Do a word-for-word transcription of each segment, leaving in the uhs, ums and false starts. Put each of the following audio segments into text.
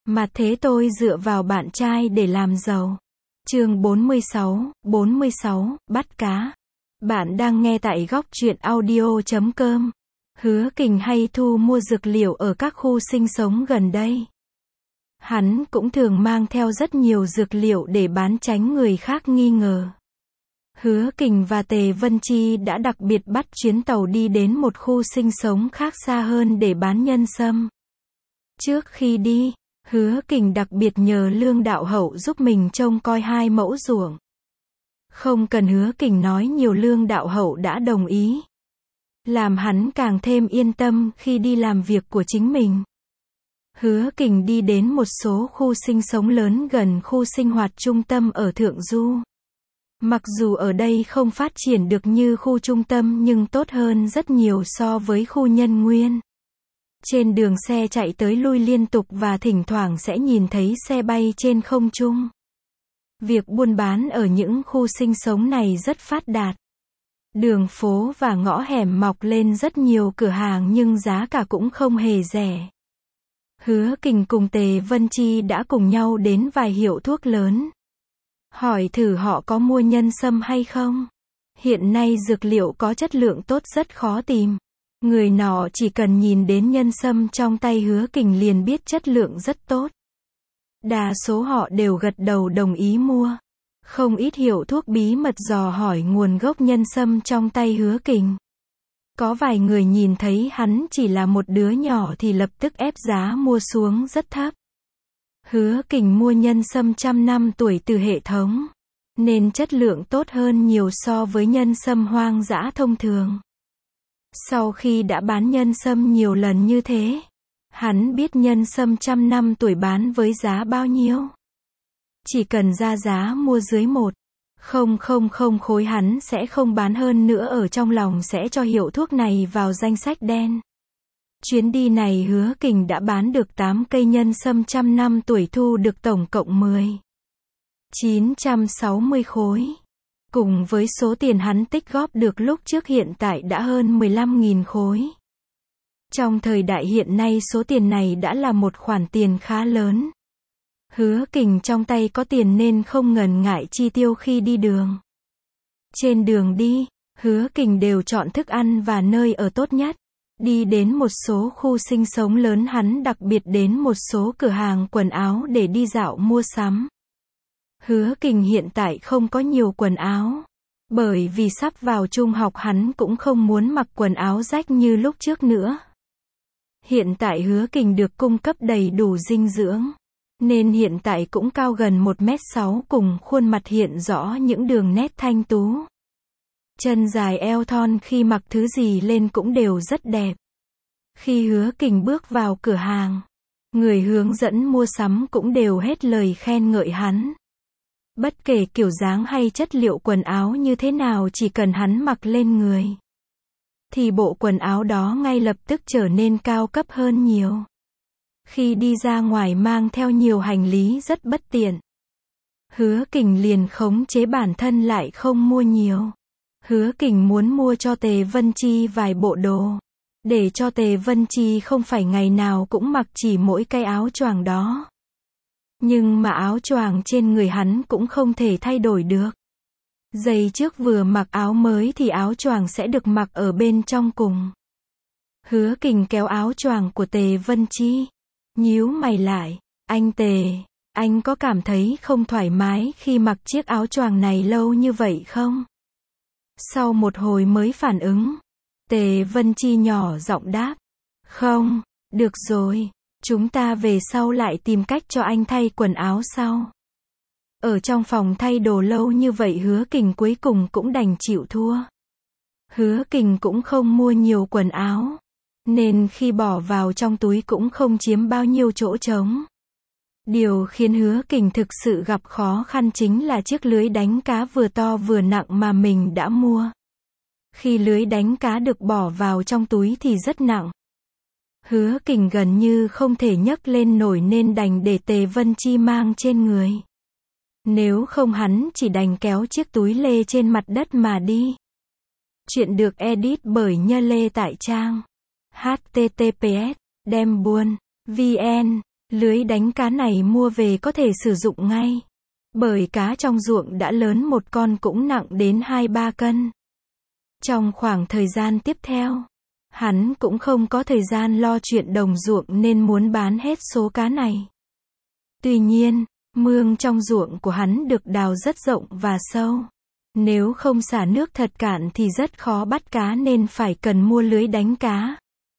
Mà thế tôi dựa vào bạn trai để làm giàu. Chương bốn mươi sáu, bốn mươi sáu, bắt cá. Bạn đang nghe tại góc truyện audio chấm com. Hứa Kình hay thu mua dược liệu ở các khu sinh sống gần đây. Hắn cũng thường mang theo rất nhiều dược liệu để bán tránh người khác nghi ngờ. Hứa Kình và Tề Vân Chi đã đặc biệt bắt chuyến tàu đi đến một khu sinh sống khác xa hơn để bán nhân sâm. Trước khi đi, Hứa Kình đặc biệt nhờ Lương Đạo Hậu giúp mình trông coi hai mẫu ruộng. Không cần Hứa Kình nói nhiều, Lương Đạo Hậu đã đồng ý. Làm hắn càng thêm yên tâm khi đi làm việc của chính mình. Hứa Kình đi đến một số khu sinh sống lớn gần khu sinh hoạt trung tâm ở Thượng Du. Mặc dù ở đây không phát triển được như khu trung tâm nhưng tốt hơn rất nhiều so với khu Nhân Nguyên. Trên đường xe chạy tới lui liên tục và thỉnh thoảng sẽ nhìn thấy xe bay trên không trung. Việc buôn bán ở những khu sinh sống này rất phát đạt. Đường phố và ngõ hẻm mọc lên rất nhiều cửa hàng nhưng giá cả cũng không hề rẻ. Hứa Kình cùng Tề Vân Chi đã cùng nhau đến vài hiệu thuốc lớn. Hỏi thử họ có mua nhân sâm hay không. Hiện nay dược liệu có chất lượng tốt rất khó tìm. Người nọ chỉ cần nhìn đến nhân sâm trong tay Hứa Kình liền biết chất lượng rất tốt. Đa số họ đều gật đầu đồng ý mua. Không ít hiệu thuốc bí mật dò hỏi nguồn gốc nhân sâm trong tay Hứa Kình. Có vài người nhìn thấy hắn chỉ là một đứa nhỏ thì lập tức ép giá mua xuống rất thấp. Hứa Kình mua nhân sâm trăm năm tuổi từ hệ thống, nên chất lượng tốt hơn nhiều so với nhân sâm hoang dã thông thường. Sau khi đã bán nhân sâm nhiều lần như thế, hắn biết nhân sâm trăm năm tuổi bán với giá bao nhiêu. Chỉ cần ra giá mua dưới một không không không khối hắn sẽ không bán, hơn nữa ở trong lòng sẽ cho hiệu thuốc này vào danh sách đen. Chuyến đi này Hứa Kình đã bán được tám cây nhân sâm trăm năm tuổi, thu được tổng cộng mười nghìn chín trăm sáu mươi khối. Cùng với số tiền hắn tích góp được lúc trước hiện tại đã hơn mười lăm nghìn khối. Trong thời đại hiện nay số tiền này đã là một khoản tiền khá lớn. Hứa Kình trong tay có tiền nên không ngần ngại chi tiêu khi đi đường. Trên đường đi, Hứa Kình đều chọn thức ăn và nơi ở tốt nhất. Đi đến một số khu sinh sống lớn hắn đặc biệt đến một số cửa hàng quần áo để đi dạo mua sắm. Hứa Kình hiện tại không có nhiều quần áo. Bởi vì sắp vào trung học hắn cũng không muốn mặc quần áo rách như lúc trước nữa. Hiện tại Hứa Kình được cung cấp đầy đủ dinh dưỡng. Nên hiện tại cũng cao gần một mét sáu cùng khuôn mặt hiện rõ những đường nét thanh tú. Chân dài eo thon, khi mặc thứ gì lên cũng đều rất đẹp. Khi Hứa Kình bước vào cửa hàng, người hướng dẫn mua sắm cũng đều hết lời khen ngợi hắn. Bất kể kiểu dáng hay chất liệu quần áo như thế nào, chỉ cần hắn mặc lên người, thì bộ quần áo đó ngay lập tức trở nên cao cấp hơn nhiều. Khi đi ra ngoài mang theo nhiều hành lý rất bất tiện. Hứa Kình liền khống chế bản thân lại không mua nhiều. Hứa Kình muốn mua cho Tề Vân Chi vài bộ đồ. Để cho Tề Vân Chi không phải ngày nào cũng mặc chỉ mỗi cái áo choàng đó. Nhưng mà áo choàng trên người hắn cũng không thể thay đổi được. Giây trước vừa mặc áo mới thì áo choàng sẽ được mặc ở bên trong cùng. Hứa Kình kéo áo choàng của Tề Vân Chi. Nhíu mày lại, anh Tề, anh có cảm thấy không thoải mái khi mặc chiếc áo choàng này lâu như vậy không? Sau một hồi mới phản ứng, Tề Vân Chi nhỏ giọng đáp, không, được rồi, chúng ta về sau lại tìm cách cho anh thay quần áo sau. Ở trong phòng thay đồ lâu như vậy Hứa Kình cuối cùng cũng đành chịu thua. Hứa Kình cũng không mua nhiều quần áo, nên khi bỏ vào trong túi cũng không chiếm bao nhiêu chỗ trống. Điều khiến Hứa Kình thực sự gặp khó khăn chính là chiếc lưới đánh cá vừa to vừa nặng mà mình đã mua. Khi lưới đánh cá được bỏ vào trong túi thì rất nặng. Hứa Kình gần như không thể nhấc lên nổi nên đành để Tề Vân Chi mang trên người. Nếu không hắn chỉ đành kéo chiếc túi lê trên mặt đất mà đi. Chuyện được edit bởi Nhơ Lê tại trang H T T P S Đem Buôn V N Lưới đánh cá này mua về có thể sử dụng ngay. Bởi cá trong ruộng đã lớn, một con cũng nặng đến hai ba cân. Trong khoảng thời gian tiếp theo, hắn cũng không có thời gian lo chuyện đồng ruộng nên muốn bán hết số cá này. Tuy nhiên, mương trong ruộng của hắn được đào rất rộng và sâu. Nếu không xả nước thật cạn thì rất khó bắt cá nên phải cần mua lưới đánh cá.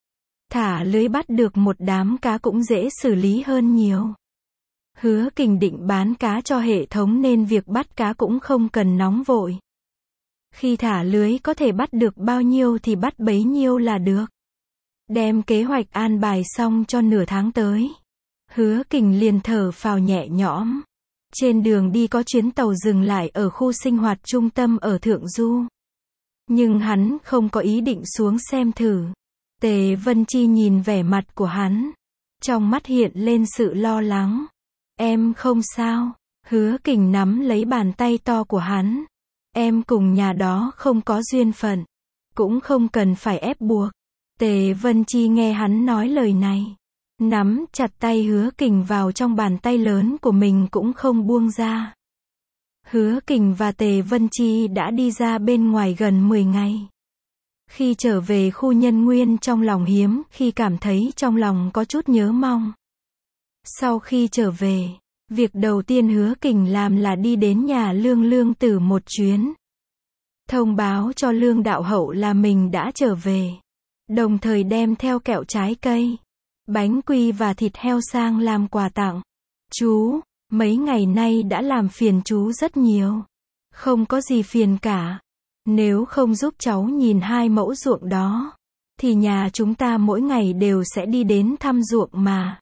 Thả lưới bắt được một đám cá cũng dễ xử lý hơn nhiều. Hứa Kình định bán cá cho hệ thống nên việc bắt cá cũng không cần nóng vội. Khi thả lưới có thể bắt được bao nhiêu thì bắt bấy nhiêu là được. Đem kế hoạch an bài xong cho nửa tháng tới. Hứa Kình liền thở phào nhẹ nhõm. Trên đường đi có chuyến tàu dừng lại ở khu sinh hoạt trung tâm ở Thượng Du. Nhưng hắn không có ý định xuống xem thử. Tề Vân Chi nhìn vẻ mặt của hắn. Trong mắt hiện lên sự lo lắng. Em không sao. Hứa Kình nắm lấy bàn tay to của hắn. Em cùng nhà đó không có duyên phận. Cũng không cần phải ép buộc. Tề Vân Chi nghe hắn nói lời này. Nắm chặt tay Hứa Kình vào trong bàn tay lớn của mình cũng không buông ra. Hứa Kình và Tề Vân Chi đã đi ra bên ngoài gần mười ngày. Khi trở về khu Nhân Nguyên trong lòng hiếm khi cảm thấy trong lòng có chút nhớ mong. Sau khi trở về, việc đầu tiên Hứa Kình làm là đi đến nhà Lương Lương Tử một chuyến. Thông báo cho Lương Đạo Hậu là mình đã trở về. Đồng thời đem theo kẹo trái cây, bánh quy và thịt heo sang làm quà tặng. Chú, mấy ngày nay đã làm phiền chú rất nhiều. Không có gì phiền cả. Nếu không giúp cháu nhìn hai mẫu ruộng đó, thì nhà chúng ta mỗi ngày đều sẽ đi đến thăm ruộng mà.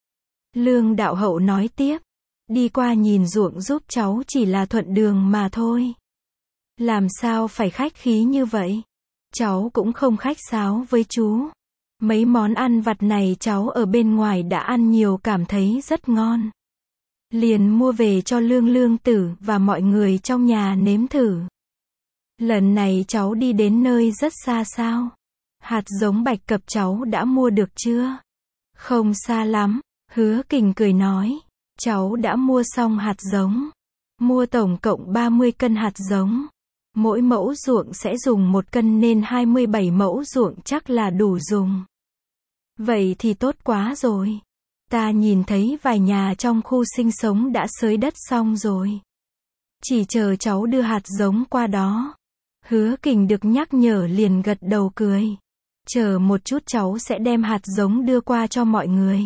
Lương Đạo Hậu nói tiếp. Đi qua nhìn ruộng giúp cháu chỉ là thuận đường mà thôi. Làm sao phải khách khí như vậy? Cháu cũng không khách sáo với chú. Mấy món ăn vặt này cháu ở bên ngoài đã ăn nhiều cảm thấy rất ngon. Liền mua về cho Lương Lương Tử và mọi người trong nhà nếm thử. Lần này cháu đi đến nơi rất xa sao? Hạt giống bạch cập cháu đã mua được chưa? Không xa lắm, Hứa Kình cười nói. Cháu đã mua xong hạt giống. Mua tổng cộng ba mươi cân hạt giống. Mỗi mẫu ruộng sẽ dùng một cân nên hai mươi bảy mẫu ruộng chắc là đủ dùng. Vậy thì tốt quá rồi. Ta nhìn thấy vài nhà trong khu sinh sống đã xới đất xong rồi. Chỉ chờ cháu đưa hạt giống qua đó. Hứa Kình được nhắc nhở liền gật đầu cười. Chờ một chút cháu sẽ đem hạt giống đưa qua cho mọi người.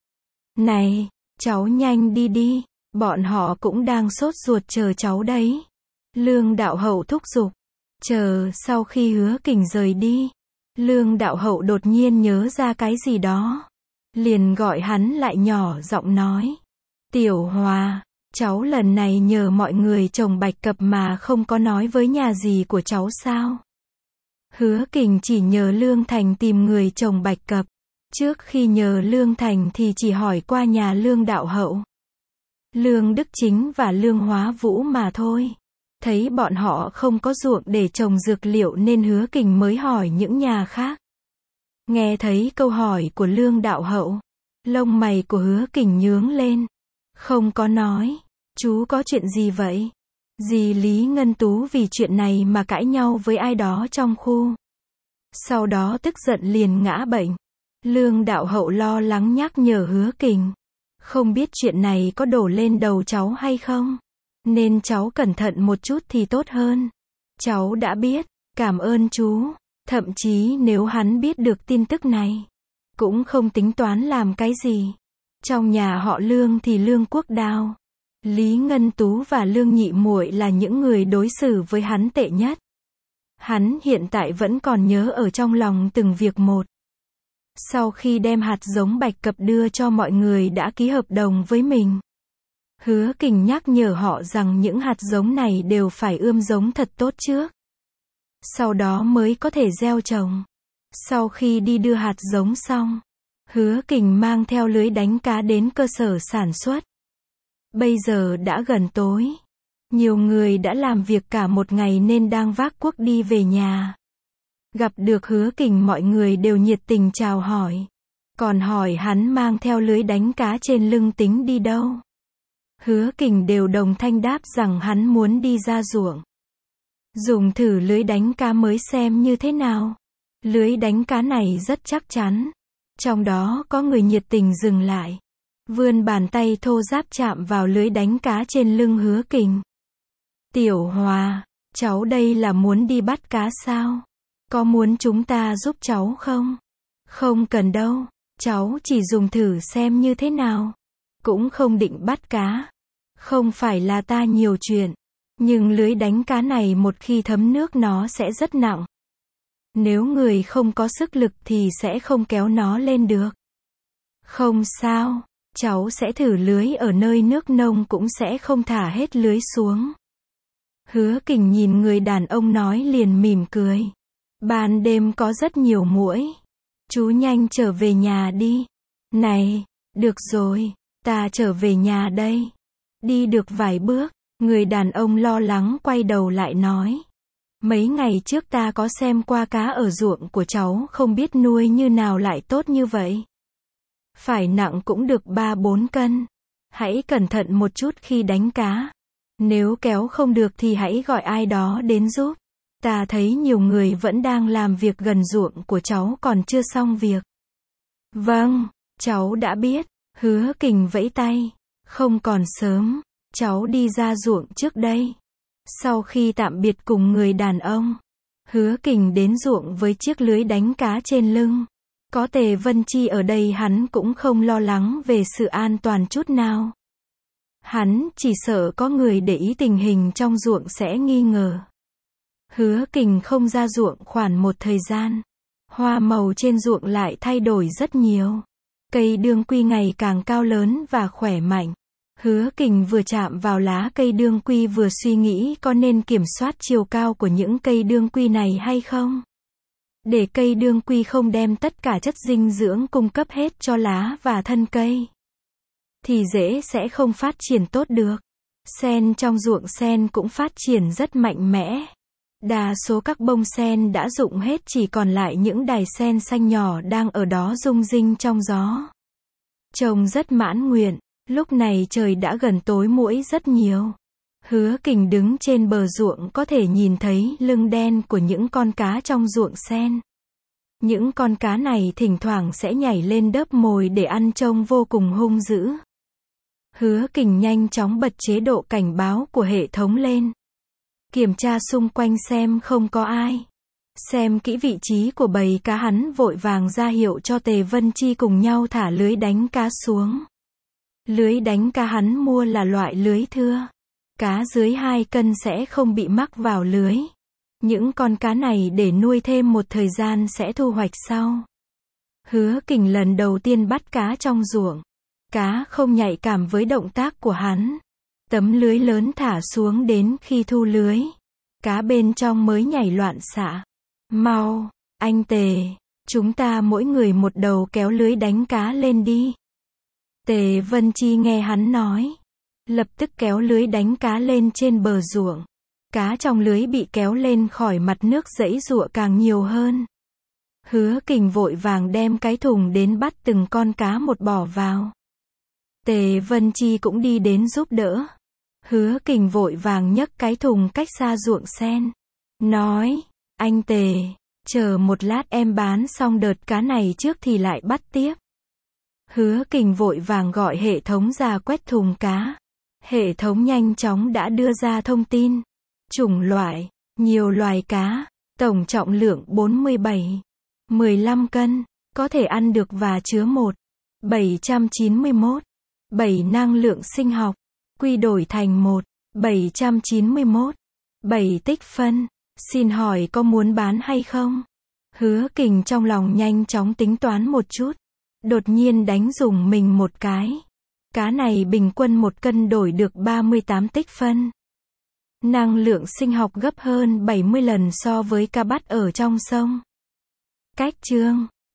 Này, cháu nhanh đi đi. Bọn họ cũng đang sốt ruột chờ cháu đấy. Lương Đạo Hậu thúc giục. Chờ sau khi Hứa Kình rời đi. Lương Đạo Hậu đột nhiên nhớ ra cái gì đó. Liền gọi hắn lại nhỏ giọng nói. Tiểu Hòa, cháu lần này nhờ mọi người trồng bạch cập mà không có nói với nhà gì của cháu sao? Hứa Kình chỉ nhờ Lương Thành tìm người trồng bạch cập. Trước khi nhờ Lương Thành thì chỉ hỏi qua nhà Lương Đạo Hậu, Lương Đức Chính và Lương Hóa Vũ mà thôi. Thấy bọn họ không có ruộng để trồng dược liệu nên Hứa Kình mới hỏi những nhà khác. Nghe thấy câu hỏi của Lương Đạo Hậu, lông mày của Hứa Kình nhướng lên. Không có nói. Chú có chuyện gì vậy? Dì Lý Ngân Tú vì chuyện này mà cãi nhau với ai đó trong khu. Sau đó tức giận liền ngã bệnh. Lương Đạo Hậu lo lắng nhắc nhở Hứa Kình. Không biết chuyện này có đổ lên đầu cháu hay không? Nên cháu cẩn thận một chút thì tốt hơn. Cháu đã biết, cảm ơn chú. Thậm chí nếu hắn biết được tin tức này, cũng không tính toán làm cái gì. Trong nhà họ Lương thì Lương Quốc Đao, Lý Ngân Tú và Lương Nhị Muội là những người đối xử với hắn tệ nhất. Hắn hiện tại vẫn còn nhớ ở trong lòng từng việc một. Sau khi đem hạt giống bạch cập đưa cho mọi người đã ký hợp đồng với mình. Hứa Kình nhắc nhở họ rằng những hạt giống này đều phải ươm giống thật tốt trước. Sau đó mới có thể gieo trồng. Sau khi đi đưa hạt giống xong, Hứa Kình mang theo lưới đánh cá đến cơ sở sản xuất. Bây giờ đã gần tối. Nhiều người đã làm việc cả một ngày nên đang vác cuốc đi về nhà. Gặp được Hứa Kình mọi người đều nhiệt tình chào hỏi. Còn hỏi hắn mang theo lưới đánh cá trên lưng tính đi đâu. Hứa Kình đều đồng thanh đáp rằng hắn muốn đi ra ruộng. Dùng thử lưới đánh cá mới xem như thế nào. Lưới đánh cá này rất chắc chắn. Trong đó có người nhiệt tình dừng lại. Vươn bàn tay thô ráp chạm vào lưới đánh cá trên lưng Hứa Kình. Tiểu Hòa, cháu đây là muốn đi bắt cá sao? Có muốn chúng ta giúp cháu không? Không cần đâu, cháu chỉ dùng thử xem như thế nào. Cũng không định bắt cá. Không phải là ta nhiều chuyện. Nhưng lưới đánh cá này một khi thấm nước nó sẽ rất nặng. Nếu người không có sức lực thì sẽ không kéo nó lên được. Không sao, cháu sẽ thử lưới ở nơi nước nông cũng sẽ không thả hết lưới xuống. Hứa Kình nhìn người đàn ông nói liền mỉm cười. Ban đêm có rất nhiều muỗi. Chú nhanh trở về nhà đi. Này, được rồi, ta trở về nhà đây. Đi được vài bước, người đàn ông lo lắng quay đầu lại nói. Mấy ngày trước ta có xem qua cá ở ruộng của cháu, không biết nuôi như nào lại tốt như vậy. Phải nặng cũng được ba bốn cân. Hãy cẩn thận một chút khi đánh cá. Nếu kéo không được thì hãy gọi ai đó đến giúp. Ta thấy nhiều người vẫn đang làm việc gần ruộng của cháu còn chưa xong việc. Vâng, cháu đã biết. Hứa Kình vẫy tay. Không còn sớm, cháu đi ra ruộng trước đây. Sau khi tạm biệt cùng người đàn ông, Hứa Kình đến ruộng với chiếc lưới đánh cá trên lưng. Có Tề Vân Chi ở đây hắn cũng không lo lắng về sự an toàn chút nào. Hắn chỉ sợ có người để ý tình hình trong ruộng sẽ nghi ngờ. Hứa Kình không ra ruộng khoảng một thời gian. Hoa màu trên ruộng lại thay đổi rất nhiều. Cây đương quy ngày càng cao lớn và khỏe mạnh. Hứa Kình vừa chạm vào lá cây đương quy vừa suy nghĩ có nên kiểm soát chiều cao của những cây đương quy này hay không. Để cây đương quy không đem tất cả chất dinh dưỡng cung cấp hết cho lá và thân cây, thì rễ sẽ không phát triển tốt được. Sen trong ruộng sen cũng phát triển rất mạnh mẽ. Đa số các bông sen đã rụng hết, chỉ còn lại những đài sen xanh nhỏ đang ở đó rung rinh trong gió. Trông rất mãn nguyện. Lúc này trời đã gần tối, muỗi rất nhiều. Hứa Kình đứng trên bờ ruộng có thể nhìn thấy lưng đen của những con cá trong ruộng sen. Những con cá này thỉnh thoảng sẽ nhảy lên đớp mồi để ăn, trông vô cùng hung dữ. Hứa Kình nhanh chóng bật chế độ cảnh báo của hệ thống lên. Kiểm tra xung quanh xem không có ai. Xem kỹ vị trí của bầy cá, hắn vội vàng ra hiệu cho Tề Vân Chi cùng nhau thả lưới đánh cá xuống. Lưới đánh cá hắn mua là loại lưới thưa. Cá dưới hai cân sẽ không bị mắc vào lưới. Những con cá này để nuôi thêm một thời gian sẽ thu hoạch sau. Hứa Kình lần đầu tiên bắt cá trong ruộng. Cá không nhạy cảm với động tác của hắn. Tấm lưới lớn thả xuống đến khi thu lưới. Cá bên trong mới nhảy loạn xạ. Mau, anh Tề, chúng ta mỗi người một đầu kéo lưới đánh cá lên đi. Tề Vân Chi nghe hắn nói, lập tức kéo lưới đánh cá lên trên bờ ruộng. Cá trong lưới bị kéo lên khỏi mặt nước, giãy giụa càng nhiều hơn. Hứa Kình vội vàng đem cái thùng đến bắt từng con cá một bỏ vào. Tề Vân Chi cũng đi đến giúp đỡ. Hứa Kình vội vàng nhấc cái thùng cách xa ruộng sen. Nói, anh Tề, chờ một lát em bán xong đợt cá này trước thì lại bắt tiếp. Hứa Kình vội vàng gọi hệ thống ra quét thùng cá. Hệ thống nhanh chóng đã đưa ra thông tin. Chủng loại, nhiều loài cá, tổng trọng lượng bốn mươi bảy, mười lăm cân, có thể ăn được và chứa một, bảy trăm chín mươi mốt, bảy năng lượng sinh học, quy đổi thành một, bảy trăm chín mươi mốt, bảy tích phân. Xin hỏi có muốn bán hay không? Hứa Kình trong lòng nhanh chóng tính toán một chút. Đột nhiên đánh rùng mình một cái. Cá này bình quân một cân đổi được ba mươi tám tích phân. Năng lượng sinh học gấp hơn bảy mươi lần so với cá bắt ở trong sông. Cách chương